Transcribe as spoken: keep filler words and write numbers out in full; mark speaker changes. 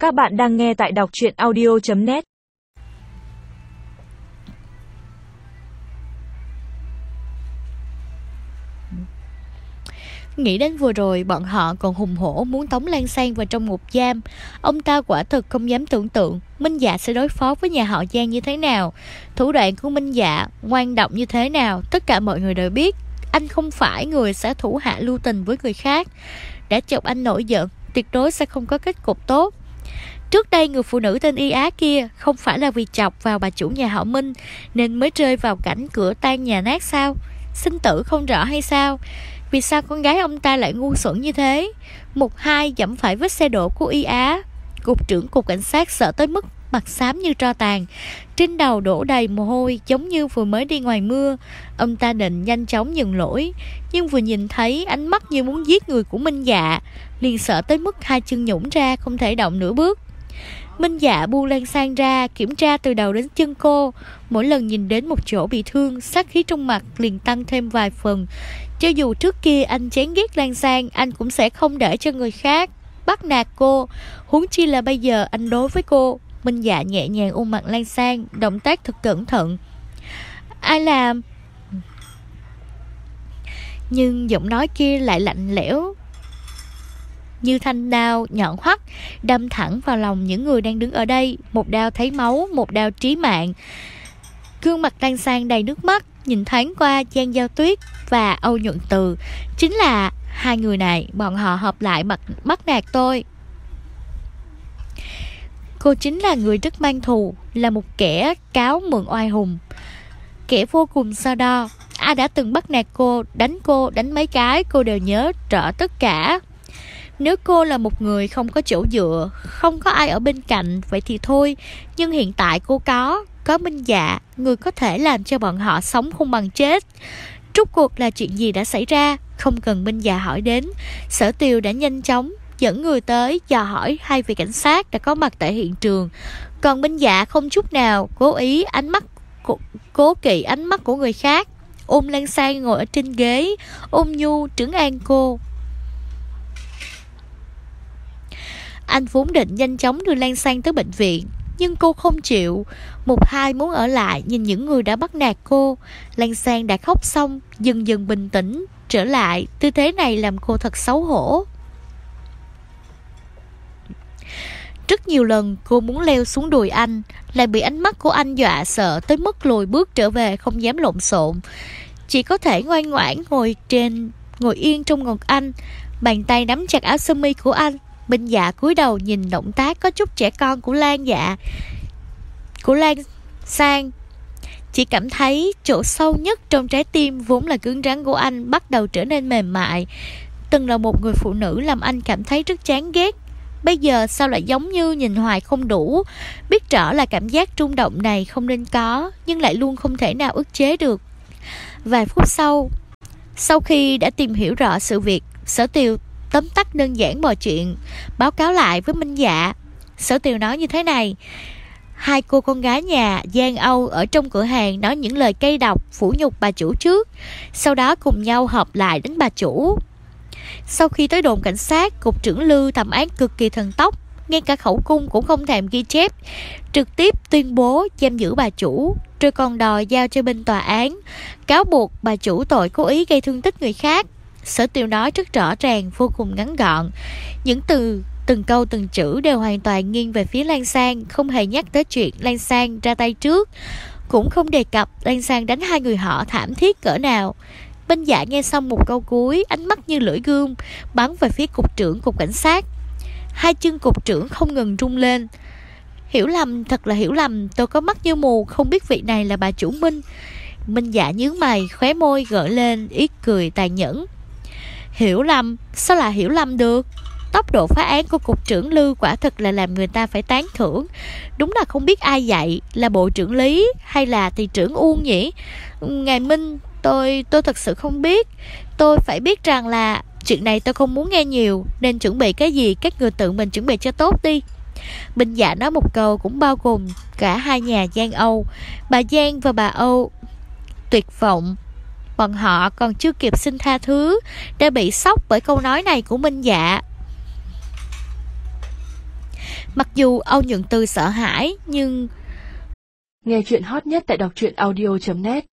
Speaker 1: Các bạn đang nghe tại đọc truyện audio chấm net.
Speaker 2: Nghĩ đến vừa rồi bọn họ còn hùng hổ muốn tống Lan Sang vào trong ngục giam. Ông ta quả thực không dám tưởng tượng Minh Dạ sẽ đối phó với nhà họ Giang như thế nào. Thủ đoạn của Minh Dạ ngoan độc như thế nào, tất cả mọi người đều biết. Anh không phải người sẽ thủ hạ lưu tình với người khác. Đã chọc anh nổi giận, tuyệt đối sẽ không có kết cục tốt. Trước đây người phụ nữ tên Y Á kia không phải là vì chọc vào bà chủ nhà họ Minh nên mới rơi vào cảnh cửa tan nhà nát sao? Sinh tử không rõ hay sao? Vì sao con gái ông ta lại ngu xuẩn như thế? Một hai dẫm phải vết xe đổ của Y Á. Cục trưởng cục cảnh sát sợ tới mức mặt xám như tro tàn, trên đầu đổ đầy mồ hôi giống như vừa mới đi ngoài mưa. Ông ta định nhanh chóng nhận lỗi, nhưng vừa nhìn thấy ánh mắt như muốn giết người của Minh Dạ, liền sợ tới mức hai chân nhũn ra không thể động nửa bước. Minh Dạ buông Lan Sang ra, kiểm tra từ đầu đến chân cô. Mỗi lần nhìn đến một chỗ bị thương, sát khí trong mặt liền tăng thêm vài phần. Cho dù trước kia anh chán ghét Lan Sang, anh cũng sẽ không để cho người khác bắt nạt cô, huống chi là bây giờ anh đối với cô. Minh Dạ nhẹ nhàng ôm mặt Lan Sang, động tác thật cẩn thận. Ai làm? Nhưng giọng nói kia lại lạnh lẽo như thanh đao nhọn hoắt, đâm thẳng vào lòng những người đang đứng ở đây. Một đao thấy máu, một đao trí mạng. Gương mặt Lan Sang đầy nước mắt, nhìn thoáng qua Giang Giao Tuyết và Âu Nhuận Từ. Chính là hai người này, bọn họ hợp lại bắt, bắt nạt tôi. Cô chính là người rất mang thù, là một kẻ cáo mượn oai hùng, kẻ vô cùng so đo. Ai đã từng bắt nạt cô, đánh cô, đánh mấy cái, cô đều nhớ rõ tất cả. Nếu cô là một người không có chỗ dựa, không có ai ở bên cạnh, vậy thì thôi. Nhưng hiện tại cô có, có Minh Dạ, người có thể làm cho bọn họ sống không bằng chết. Rốt cuộc là chuyện gì đã xảy ra? Không cần Minh Dạ hỏi đến, Sở Tiều đã nhanh chóng dẫn người tới dò hỏi hai vị cảnh sát đã có mặt tại hiện trường. Còn Minh Dạ không chút nào cố ý ánh mắt cố, cố kỵ ánh mắt của người khác, ôm Lan Sang ngồi ở trên ghế, ôm nhu trấn an cô. Anh vốn định nhanh chóng đưa Lan Sang tới bệnh viện, nhưng cô không chịu. Một hai muốn ở lại nhìn những người đã bắt nạt cô. Lan Sang đã khóc xong, dần dần bình tĩnh trở lại. Tư thế này làm cô thật xấu hổ. Rất nhiều lần cô muốn leo xuống đùi anh, lại bị ánh mắt của anh dọa sợ tới mức lùi bước trở về, không dám lộn xộn. Chỉ có thể ngoan ngoãn ngồi trên ngồi yên trong ngực anh, bàn tay nắm chặt áo sơ mi của anh. Minh Dạ cúi đầu nhìn động tác có chút trẻ con của Lan Dạ Của Lan Sang, chỉ cảm thấy chỗ sâu nhất trong trái tim vốn là cứng rắn của anh bắt đầu trở nên mềm mại. Từng là một người phụ nữ làm anh cảm thấy rất chán ghét, bây giờ sao lại giống như nhìn hoài không đủ. Biết rõ là cảm giác rung động này không nên có, nhưng lại luôn không thể nào ức chế được. Vài phút sau, sau khi đã tìm hiểu rõ sự việc, Sở Tiều tóm tắt đơn giản mọi chuyện, báo cáo lại với Minh Dạ. Sở Tiều nói như thế này: hai cô con gái nhà Giang Âu ở trong cửa hàng nói những lời cay độc phủ nhục bà chủ trước, sau đó cùng nhau hợp lại đánh bà chủ. Sau khi tới đồn cảnh sát, cục trưởng Lư thẩm án cực kỳ thần tốc, ngay cả khẩu cung cũng không thèm ghi chép, trực tiếp tuyên bố giam giữ bà chủ, rồi còn đòi giao cho bên tòa án, cáo buộc bà chủ tội cố ý gây thương tích người khác. Sở Tiều nói rất rõ ràng, vô cùng ngắn gọn. Những từ, từng câu từng chữ đều hoàn toàn nghiêng về phía Lan Sang, không hề nhắc tới chuyện Lan Sang ra tay trước, cũng không đề cập Lan Sang đánh hai người họ thảm thiết cỡ nào. Minh Dạ nghe xong một câu cuối, ánh mắt như lưỡi gươm bắn về phía cục trưởng cục cảnh sát. Hai chân cục trưởng không ngừng rung lên. Hiểu lầm, thật là hiểu lầm, tôi có mắt như mù, không biết vị này là bà chủ Minh. Minh Dạ nhướng mày, khóe môi gợi lên ý cười tàn nhẫn. Hiểu lầm? Sao lại hiểu lầm được? Tốc độ phá án của cục trưởng Lư quả thực là làm người ta phải tán thưởng. Đúng là không biết ai dạy, là bộ trưởng Lý hay là thị trưởng Uông nhỉ? Ngài Minh, tôi tôi thật sự không biết. Tôi phải biết rằng là chuyện này tôi không muốn nghe nhiều, nên chuẩn bị cái gì các người tự mình chuẩn bị cho tốt đi. Minh Dạ nói một câu cũng bao gồm cả hai nhà Giang Âu. Bà Giang và bà Âu tuyệt vọng. Bọn họ còn chưa kịp xin tha thứ đã bị sốc bởi câu nói này của Minh Dạ. Mặc dù Âu nhuận từ sợ hãi, nhưng...
Speaker 1: Nghe chuyện hot nhất tại đọc truyện audio chấm net